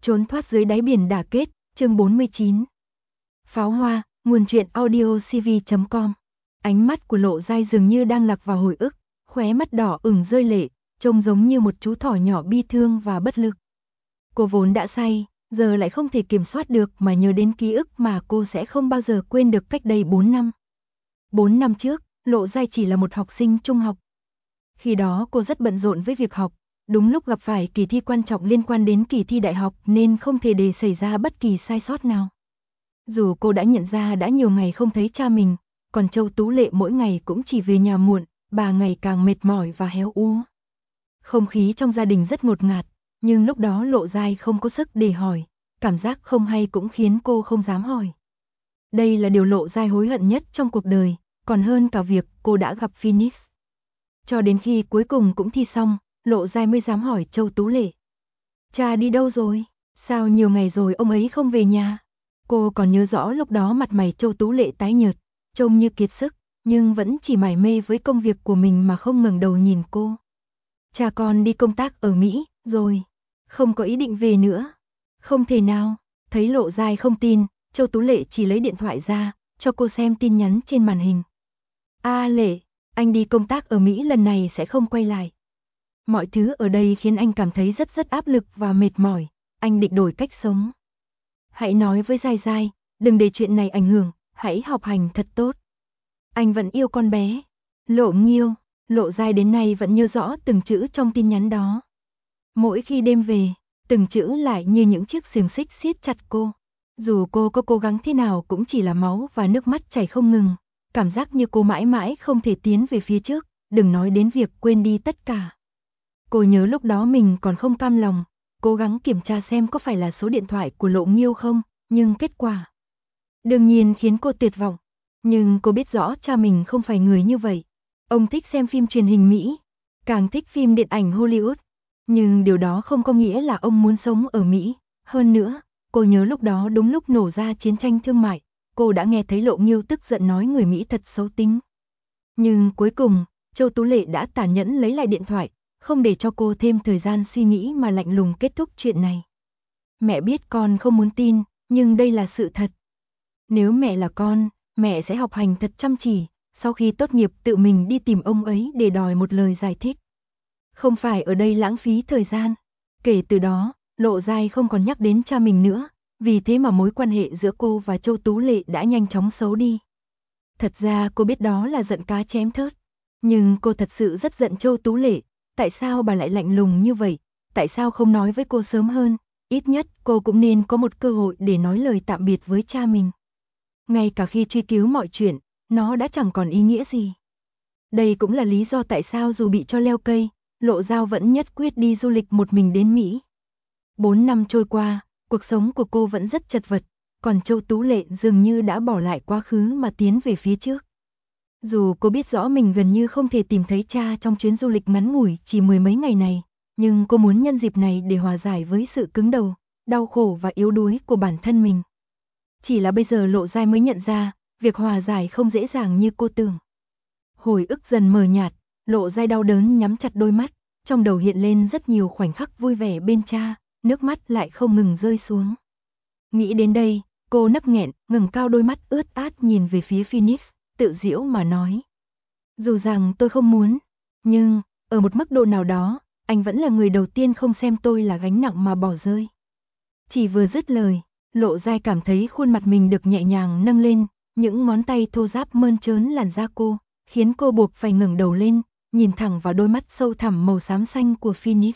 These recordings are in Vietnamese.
Trốn thoát dưới đáy biển đả kết, chương 49. Pháo hoa, nguồn truyện audio cv.com. Ánh mắt của Lộ Giai dường như đang lạc vào hồi ức, khóe mắt đỏ ửng rơi lệ, trông giống như một chú thỏ nhỏ bi thương và bất lực. Cô vốn đã say, giờ lại không thể kiểm soát được mà nhớ đến ký ức mà cô sẽ không bao giờ quên được cách đây 4 năm. 4 năm trước, Lộ Giai chỉ là một học sinh trung học. Khi đó cô rất bận rộn với việc học, đúng lúc gặp phải kỳ thi quan trọng liên quan đến kỳ thi đại học nên không thể để xảy ra bất kỳ sai sót nào. Dù cô đã nhận ra đã nhiều ngày không thấy cha mình, còn Châu Tú Lệ mỗi ngày cũng chỉ về nhà muộn, bà ngày càng mệt mỏi và héo úa. Không khí trong gia đình rất ngột ngạt, nhưng lúc đó Lộ Giai không có sức để hỏi, cảm giác không hay cũng khiến cô không dám hỏi. Đây là điều Lộ Giai hối hận nhất trong cuộc đời, còn hơn cả việc cô đã gặp Phoenix. Cho đến khi cuối cùng cũng thi xong, Lộ Giai mới dám hỏi Châu Tú Lệ. Cha đi đâu rồi? Sao nhiều ngày rồi ông ấy không về nhà? Cô còn nhớ rõ lúc đó mặt mày Châu Tú Lệ tái nhợt, trông như kiệt sức, nhưng vẫn chỉ mải mê với công việc của mình mà không ngẩng đầu nhìn cô. Cha con đi công tác ở Mỹ, rồi. Không có ý định về nữa. Không thể nào. Thấy Lộ Giai không tin, Châu Tú Lệ chỉ lấy điện thoại ra, cho cô xem tin nhắn trên màn hình. Lệ, anh đi công tác ở Mỹ lần này sẽ không quay lại. Mọi thứ ở đây khiến anh cảm thấy rất áp lực và mệt mỏi, anh định đổi cách sống. Hãy nói với Giai Giai, đừng để chuyện này ảnh hưởng, hãy học hành thật tốt. Anh vẫn yêu con bé. Lộ Nghiêu, Lộ Giai đến nay vẫn nhớ rõ từng chữ trong tin nhắn đó. Mỗi khi đêm về, từng chữ lại như những chiếc xiềng xích siết chặt cô. Dù cô có cố gắng thế nào cũng chỉ là máu và nước mắt chảy không ngừng, cảm giác như cô mãi mãi không thể tiến về phía trước, đừng nói đến việc quên đi tất cả. Cô nhớ lúc đó mình còn không cam lòng, cố gắng kiểm tra xem có phải là số điện thoại của Lộ Nghiêu không, nhưng kết quả đương nhiên khiến cô tuyệt vọng. Nhưng cô biết rõ cha mình không phải người như vậy. Ông thích xem phim truyền hình Mỹ, càng thích phim điện ảnh Hollywood. Nhưng điều đó không có nghĩa là ông muốn sống ở Mỹ. Hơn nữa, cô nhớ lúc đó đúng lúc nổ ra chiến tranh thương mại, cô đã nghe thấy Lộ Nghiêu tức giận nói người Mỹ thật xấu tính. Nhưng cuối cùng, Châu Tú Lệ đã tàn nhẫn lấy lại điện thoại, không để cho cô thêm thời gian suy nghĩ mà lạnh lùng kết thúc chuyện này. Mẹ biết con không muốn tin, nhưng đây là sự thật. Nếu mẹ là con, mẹ sẽ học hành thật chăm chỉ, sau khi tốt nghiệp tự mình đi tìm ông ấy để đòi một lời giải thích. Không phải ở đây lãng phí thời gian. Kể từ đó, Lộ Giai không còn nhắc đến cha mình nữa, vì thế mà mối quan hệ giữa cô và Châu Tú Lệ đã nhanh chóng xấu đi. Thật ra cô biết đó là giận cá chém thớt, nhưng cô thật sự rất giận Châu Tú Lệ, tại sao bà lại lạnh lùng như vậy, tại sao không nói với cô sớm hơn, ít nhất cô cũng nên có một cơ hội để nói lời tạm biệt với cha mình. Ngay cả khi truy cứu mọi chuyện, nó đã chẳng còn ý nghĩa gì. Đây cũng là lý do tại sao dù bị cho leo cây, Lộ Giao vẫn nhất quyết đi du lịch một mình đến Mỹ. 4 năm trôi qua, cuộc sống của cô vẫn rất chật vật, còn Châu Tú Lệ dường như đã bỏ lại quá khứ mà tiến về phía trước. Dù cô biết rõ mình gần như không thể tìm thấy cha trong chuyến du lịch ngắn ngủi chỉ mười mấy ngày này, nhưng cô muốn nhân dịp này để hòa giải với sự cứng đầu, đau khổ và yếu đuối của bản thân mình. Chỉ là bây giờ Lộ Giai mới nhận ra, việc hòa giải không dễ dàng như cô tưởng. Hồi ức dần mờ nhạt, Lộ Giai đau đớn nhắm chặt đôi mắt, trong đầu hiện lên rất nhiều khoảnh khắc vui vẻ bên cha, nước mắt lại không ngừng rơi xuống. Nghĩ đến đây, cô nấc nghẹn, ngẩng cao đôi mắt ướt át nhìn về phía Phoenix, tự giễu mà nói. Dù rằng tôi không muốn, nhưng, ở một mức độ nào đó, anh vẫn là người đầu tiên không xem tôi là gánh nặng mà bỏ rơi. Chỉ vừa dứt lời, Lộ Giai cảm thấy khuôn mặt mình được nhẹ nhàng nâng lên, những ngón tay thô ráp mơn trớn làn da cô, khiến cô buộc phải ngẩng đầu lên, nhìn thẳng vào đôi mắt sâu thẳm màu xám xanh của Phoenix.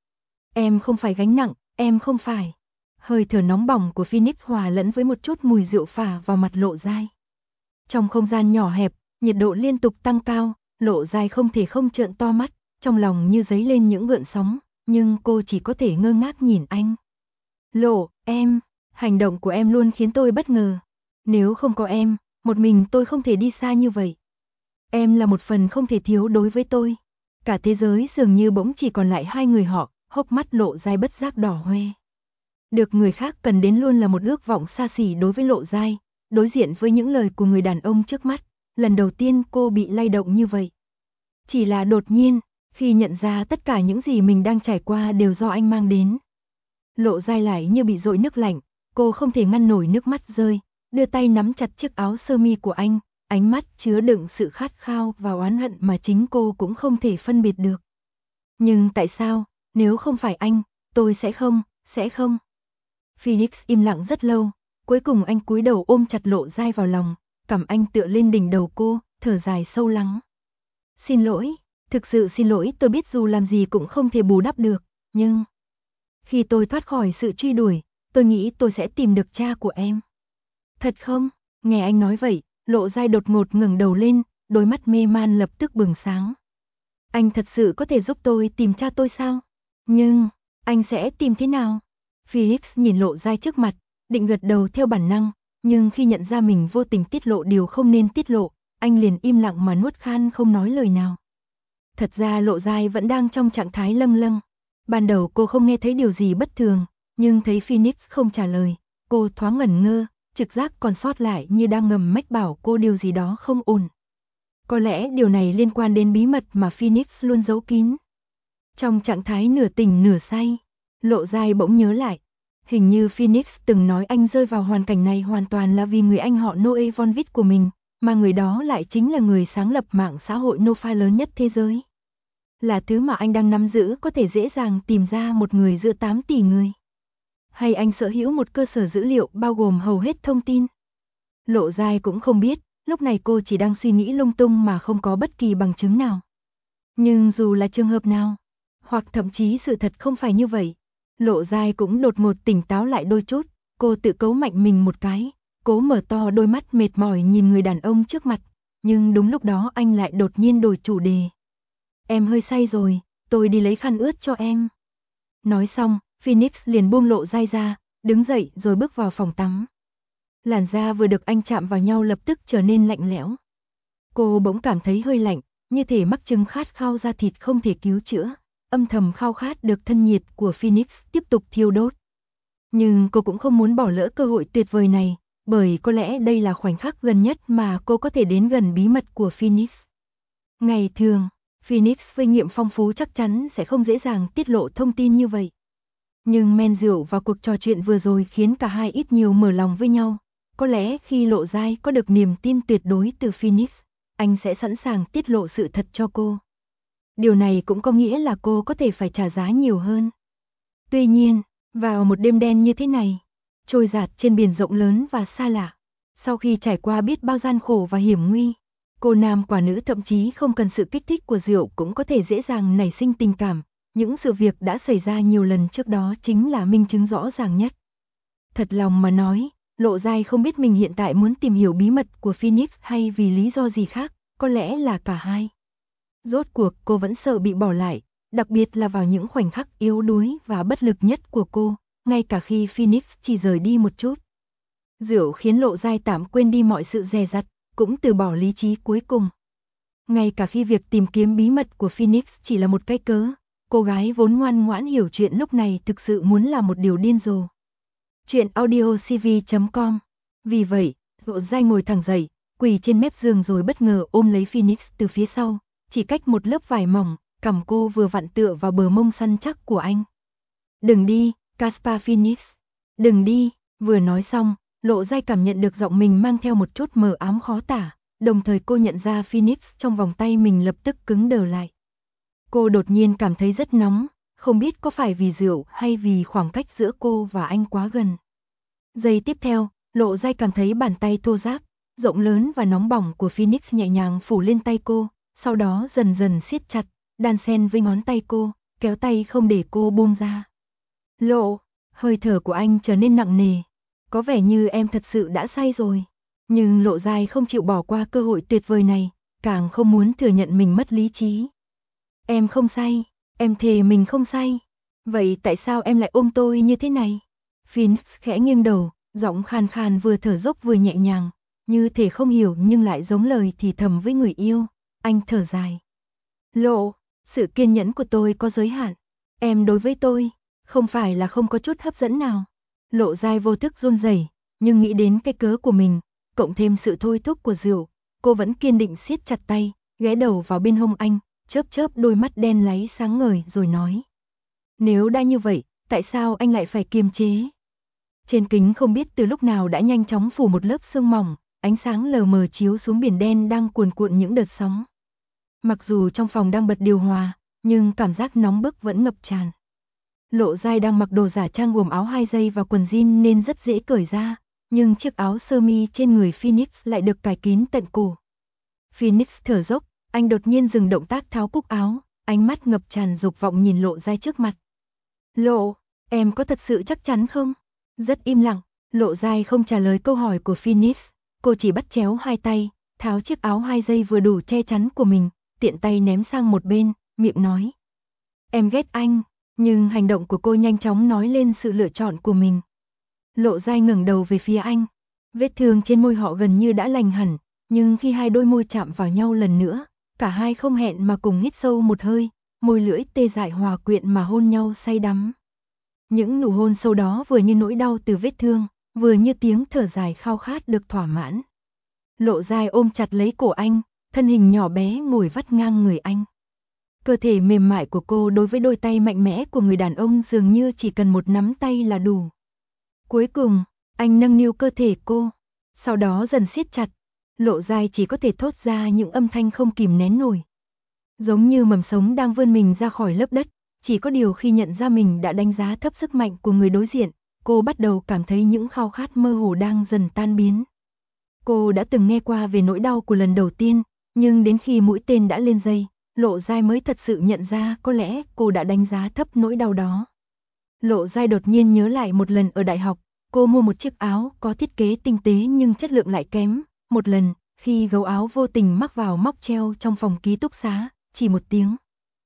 Em không phải gánh nặng, em không phải. Hơi thở nóng bỏng của Phoenix hòa lẫn với một chút mùi rượu phả vào mặt Lộ Giai. Trong không gian nhỏ hẹp, nhiệt độ liên tục tăng cao, Lộ Giai không thể không trợn to mắt, trong lòng như dấy lên những gợn sóng, nhưng cô chỉ có thể ngơ ngác nhìn anh. Lộ, em, hành động của em luôn khiến tôi bất ngờ. Nếu không có em, một mình tôi không thể đi xa như vậy. Em là một phần không thể thiếu đối với tôi. Cả thế giới dường như bỗng chỉ còn lại hai người họ, hốc mắt Lộ Giai bất giác đỏ hoe. Được người khác cần đến luôn là một ước vọng xa xỉ đối với Lộ Giai, đối diện với những lời của người đàn ông trước mắt, lần đầu tiên cô bị lay động như vậy. Chỉ là đột nhiên, khi nhận ra tất cả những gì mình đang trải qua đều do anh mang đến. Lộ Giai lại như bị dội nước lạnh, cô không thể ngăn nổi nước mắt rơi, đưa tay nắm chặt chiếc áo sơ mi của anh, ánh mắt chứa đựng sự khát khao và oán hận mà chính cô cũng không thể phân biệt được. Nhưng tại sao, nếu không phải anh, tôi sẽ không. Phoenix im lặng rất lâu, cuối cùng anh cúi đầu ôm chặt Lộ Giai vào lòng, cằm anh tựa lên đỉnh đầu cô, thở dài sâu lắng. Xin lỗi, thực sự xin lỗi, tôi biết dù làm gì cũng không thể bù đắp được, nhưng khi tôi thoát khỏi sự truy đuổi, tôi nghĩ tôi sẽ tìm được cha của em. Thật không? Nghe anh nói vậy, Lộ Giai đột ngột ngẩng đầu lên, đôi mắt mê man lập tức bừng sáng. Anh thật sự có thể giúp tôi tìm cha tôi sao? Nhưng, anh sẽ tìm thế nào? Felix nhìn Lộ Giai trước mặt, định gật đầu theo bản năng, nhưng khi nhận ra mình vô tình tiết lộ điều không nên tiết lộ, anh liền im lặng mà nuốt khan không nói lời nào. Thật ra Lộ Giai vẫn đang trong trạng thái lâng lâng. Ban đầu cô không nghe thấy điều gì bất thường, nhưng thấy Phoenix không trả lời, cô thoáng ngẩn ngơ, trực giác còn sót lại như đang ngầm mách bảo cô điều gì đó không ổn. Có lẽ điều này liên quan đến bí mật mà Phoenix luôn giấu kín. Trong trạng thái nửa tỉnh nửa say, Lộ Giai bỗng nhớ lại. Hình như Phoenix từng nói anh rơi vào hoàn cảnh này hoàn toàn là vì người anh họ Noe Von Witt của mình, mà người đó lại chính là người sáng lập mạng xã hội Nofa lớn nhất thế giới. Là thứ mà anh đang nắm giữ có thể dễ dàng tìm ra một người giữa 8 tỷ người. Hay anh sở hữu một cơ sở dữ liệu bao gồm hầu hết thông tin? Lộ Giai cũng không biết, lúc này cô chỉ đang suy nghĩ lung tung mà không có bất kỳ bằng chứng nào. Nhưng dù là trường hợp nào, hoặc thậm chí sự thật không phải như vậy, Lộ Giai cũng đột ngột tỉnh táo lại đôi chút, cô tự cấu mạnh mình một cái, cố mở to đôi mắt mệt mỏi nhìn người đàn ông trước mặt, nhưng đúng lúc đó anh lại đột nhiên đổi chủ đề. Em hơi say rồi, tôi đi lấy khăn ướt cho em. Nói xong, Phoenix liền buông Lộ Giai ra, đứng dậy rồi bước vào phòng tắm. Làn da vừa được anh chạm vào nhau lập tức trở nên lạnh lẽo. Cô bỗng cảm thấy hơi lạnh, như thể mắc chứng khát khao da thịt không thể cứu chữa, âm thầm khao khát được thân nhiệt của Phoenix tiếp tục thiêu đốt. Nhưng cô cũng không muốn bỏ lỡ cơ hội tuyệt vời này, bởi có lẽ đây là khoảnh khắc gần nhất mà cô có thể đến gần bí mật của Phoenix. Ngày thường, Phoenix với nghiệm phong phú chắc chắn sẽ không dễ dàng tiết lộ thông tin như vậy. Nhưng men rượu và cuộc trò chuyện vừa rồi khiến cả hai ít nhiều mở lòng với nhau. Có lẽ khi Lộ Giai có được niềm tin tuyệt đối từ Phoenix, anh sẽ sẵn sàng tiết lộ sự thật cho cô. Điều này cũng có nghĩa là cô có thể phải trả giá nhiều hơn. Tuy nhiên, vào một đêm đen như thế này, trôi dạt trên biển rộng lớn và xa lạ, sau khi trải qua biết bao gian khổ và hiểm nguy, cô nam quả nữ thậm chí không cần sự kích thích của rượu cũng có thể dễ dàng nảy sinh tình cảm. Những sự việc đã xảy ra nhiều lần trước đó chính là minh chứng rõ ràng nhất. Thật lòng mà nói, Lộ Giai không biết mình hiện tại muốn tìm hiểu bí mật của Phoenix hay vì lý do gì khác, có lẽ là cả hai. Rốt cuộc cô vẫn sợ bị bỏ lại, đặc biệt là vào những khoảnh khắc yếu đuối và bất lực nhất của cô, ngay cả khi Phoenix chỉ rời đi một chút. Rượu khiến Lộ Giai tạm quên đi mọi sự dè dặt, cũng từ bỏ lý trí cuối cùng. Ngay cả khi việc tìm kiếm bí mật của Phoenix chỉ là một cái cớ, cô gái vốn ngoan ngoãn hiểu chuyện lúc này thực sự muốn làm một điều điên rồ. Chuyện audiocv.com. Vì vậy, Lộ Giai ngồi thẳng dậy, quỳ trên mép giường rồi bất ngờ ôm lấy Phoenix từ phía sau, chỉ cách một lớp vải mỏng, cằm cô vừa vặn tựa vào bờ mông săn chắc của anh. Đừng đi, Caspar Phoenix. Đừng đi, vừa nói xong, Lộ Giai cảm nhận được giọng mình mang theo một chút mờ ám khó tả, đồng thời cô nhận ra Phoenix trong vòng tay mình lập tức cứng đờ lại. Cô đột nhiên cảm thấy rất nóng, không biết có phải vì rượu hay vì khoảng cách giữa cô và anh quá gần. Giây tiếp theo, Lộ Giai cảm thấy bàn tay thô ráp, rộng lớn và nóng bỏng của Phoenix nhẹ nhàng phủ lên tay cô, sau đó dần dần siết chặt, đan xen với ngón tay cô, kéo tay không để cô buông ra. Lộ, hơi thở của anh trở nên nặng nề, có vẻ như em thật sự đã say rồi. Nhưng Lộ Giai không chịu bỏ qua cơ hội tuyệt vời này, càng không muốn thừa nhận mình mất lý trí. Em không say, em thề mình không say. Vậy tại sao em lại ôm tôi như thế này? Phoenix khẽ nghiêng đầu, giọng khàn khàn vừa thở dốc vừa nhẹ nhàng, như thể không hiểu nhưng lại giống lời thì thầm với người yêu. Anh thở dài. Lộ, sự kiên nhẫn của tôi có giới hạn. Em đối với tôi, không phải là không có chút hấp dẫn nào. Lộ Giai vô thức run rẩy, nhưng nghĩ đến cái cớ của mình, cộng thêm sự thôi thúc của rượu, cô vẫn kiên định siết chặt tay, ghé đầu vào bên hông anh, chớp chớp đôi mắt đen láy sáng ngời rồi nói. Nếu đã như vậy, Tại sao anh lại phải kiềm chế? Trên kính không biết từ lúc nào đã nhanh chóng phủ một lớp sương mỏng, ánh sáng lờ mờ chiếu xuống biển đen đang cuồn cuộn những đợt sóng. Mặc dù trong phòng đang bật điều hòa, nhưng cảm giác nóng bức vẫn ngập tràn. Lộ Giai đang mặc đồ giả trang gồm áo 2 dây và quần jean nên rất dễ cởi ra, nhưng chiếc áo sơ mi trên người Phoenix lại được cài kín tận cổ. Phoenix thở dốc, anh đột nhiên dừng động tác tháo cúc áo, ánh mắt ngập tràn dục vọng nhìn Lộ Giai trước mặt. Lộ, em có thật sự chắc chắn không? Rất im lặng, Lộ Giai không trả lời câu hỏi của Phoenix, cô chỉ bắt chéo hai tay, tháo chiếc áo 2 dây vừa đủ che chắn của mình, tiện tay ném sang một bên, miệng nói. Em ghét anh, nhưng hành động của cô nhanh chóng nói lên sự lựa chọn của mình. Lộ Giai ngẩng đầu về phía anh, vết thương trên môi họ gần như đã lành hẳn, nhưng khi hai đôi môi chạm vào nhau lần nữa, cả hai không hẹn mà cùng hít sâu một hơi, môi lưỡi tê dại hòa quyện mà hôn nhau say đắm. Những nụ hôn sâu đó vừa như nỗi đau từ vết thương, vừa như tiếng thở dài khao khát được thỏa mãn. Lộ Giai ôm chặt lấy cổ anh, thân hình nhỏ bé ngồi vắt ngang người anh. Cơ thể mềm mại của cô đối với đôi tay mạnh mẽ của người đàn ông dường như chỉ cần một nắm tay là đủ. Cuối cùng, anh nâng niu cơ thể cô, sau đó dần siết chặt. Lộ Giai chỉ có thể thốt ra những âm thanh không kìm nén nổi. Giống như mầm sống đang vươn mình ra khỏi lớp đất, chỉ có điều khi nhận ra mình đã đánh giá thấp sức mạnh của người đối diện, cô bắt đầu cảm thấy những khao khát mơ hồ đang dần tan biến. Cô đã từng nghe qua về nỗi đau của lần đầu tiên, nhưng đến khi mũi tên đã lên dây, Lộ Giai mới thật sự nhận ra có lẽ cô đã đánh giá thấp nỗi đau đó. Lộ Giai đột nhiên nhớ lại một lần ở đại học, cô mua một chiếc áo có thiết kế tinh tế nhưng chất lượng lại kém. Một lần, khi gấu áo vô tình mắc vào móc treo trong phòng ký túc xá, chỉ một tiếng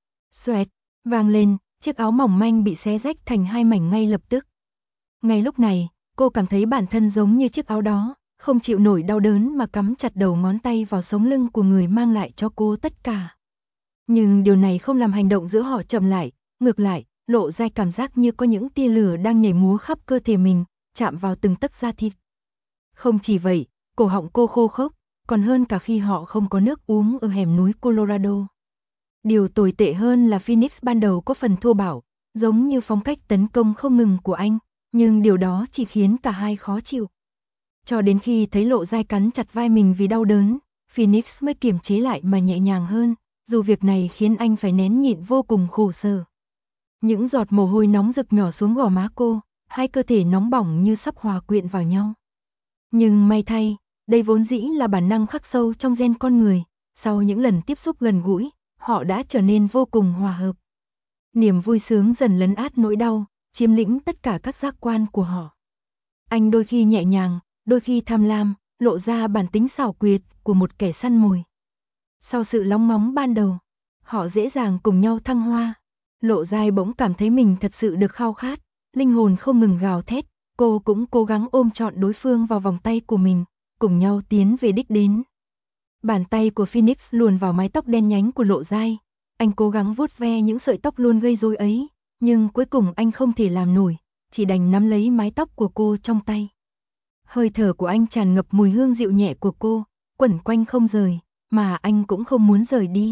xoẹt vang lên, chiếc áo mỏng manh bị xé rách thành hai mảnh ngay lập tức. Ngay lúc này, cô cảm thấy bản thân giống như chiếc áo đó, không chịu nổi đau đớn mà cắm chặt đầu ngón tay vào sống lưng của người mang lại cho cô tất cả. Nhưng điều này không làm hành động giữa họ chậm lại, ngược lại, Lộ Giai cảm giác như có những tia lửa đang nhảy múa khắp cơ thể mình, chạm vào từng tấc da thịt. Không chỉ vậy, cổ họng cô khô khốc, còn hơn cả khi họ không có nước uống ở hẻm núi Colorado. Điều tồi tệ hơn là Phoenix ban đầu có phần thô bạo, giống như phong cách tấn công không ngừng của anh, nhưng điều đó chỉ khiến cả hai khó chịu. Cho đến khi thấy Lộ Giai cắn chặt vai mình vì đau đớn, Phoenix mới kiềm chế lại mà nhẹ nhàng hơn, dù việc này khiến anh phải nén nhịn vô cùng khổ sở. Những giọt mồ hôi nóng rực nhỏ xuống gò má cô, hai cơ thể nóng bỏng như sắp hòa quyện vào nhau. Nhưng may thay, đây vốn dĩ là bản năng khắc sâu trong gen con người, sau những lần tiếp xúc gần gũi, họ đã trở nên vô cùng hòa hợp. Niềm vui sướng dần lấn át nỗi đau, chiếm lĩnh tất cả các giác quan của họ. Anh đôi khi nhẹ nhàng, đôi khi tham lam, lộ ra bản tính xảo quyệt của một kẻ săn mồi. Sau sự lóng ngóng ban đầu, họ dễ dàng cùng nhau thăng hoa. Lộ Giai bỗng cảm thấy mình thật sự được khao khát, linh hồn không ngừng gào thét, cô cũng cố gắng ôm trọn đối phương vào vòng tay của mình, cùng nhau tiến về đích đến. Bàn tay của Phoenix luồn vào mái tóc đen nhánh của Lộ Giai, anh cố gắng vuốt ve những sợi tóc luôn gây rối ấy, nhưng cuối cùng anh không thể làm nổi, chỉ đành nắm lấy mái tóc của cô trong tay. Hơi thở của anh tràn ngập mùi hương dịu nhẹ của cô, quẩn quanh không rời, mà anh cũng không muốn rời đi.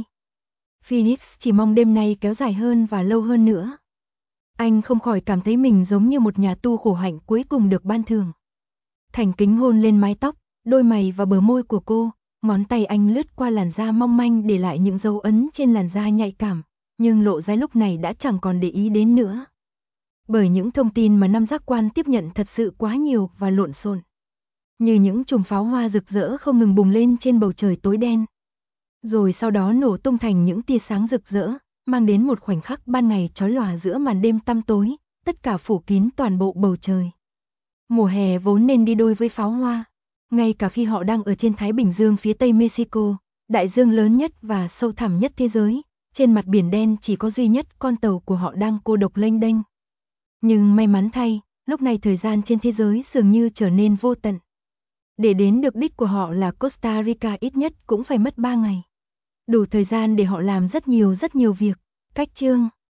Phoenix chỉ mong đêm nay kéo dài hơn và lâu hơn nữa. Anh không khỏi cảm thấy mình giống như một nhà tu khổ hạnh cuối cùng được ban thưởng. Thành kính hôn lên mái tóc, đôi mày và bờ môi của cô, ngón tay anh lướt qua làn da mong manh để lại những dấu ấn trên làn da nhạy cảm, nhưng Lộ Giai lúc này đã chẳng còn để ý đến nữa. Bởi những thông tin mà năm giác quan tiếp nhận thật sự quá nhiều và lộn xộn. Như những chùm pháo hoa rực rỡ không ngừng bùng lên trên bầu trời tối đen. Rồi sau đó nổ tung thành những tia sáng rực rỡ, mang đến một khoảnh khắc ban ngày chói lòa giữa màn đêm tăm tối, tất cả phủ kín toàn bộ bầu trời. Mùa hè vốn nên đi đôi với pháo hoa. Ngay cả khi họ đang ở trên Thái Bình Dương phía tây Mexico, đại dương lớn nhất và sâu thẳm nhất thế giới, trên mặt biển đen chỉ có duy nhất con tàu của họ đang cô độc lênh đênh. Nhưng may mắn thay, lúc này thời gian trên thế giới dường như trở nên vô tận. Để đến được đích của họ là Costa Rica ít nhất cũng phải mất 3 ngày. Đủ thời gian để họ làm rất nhiều việc. Cách chương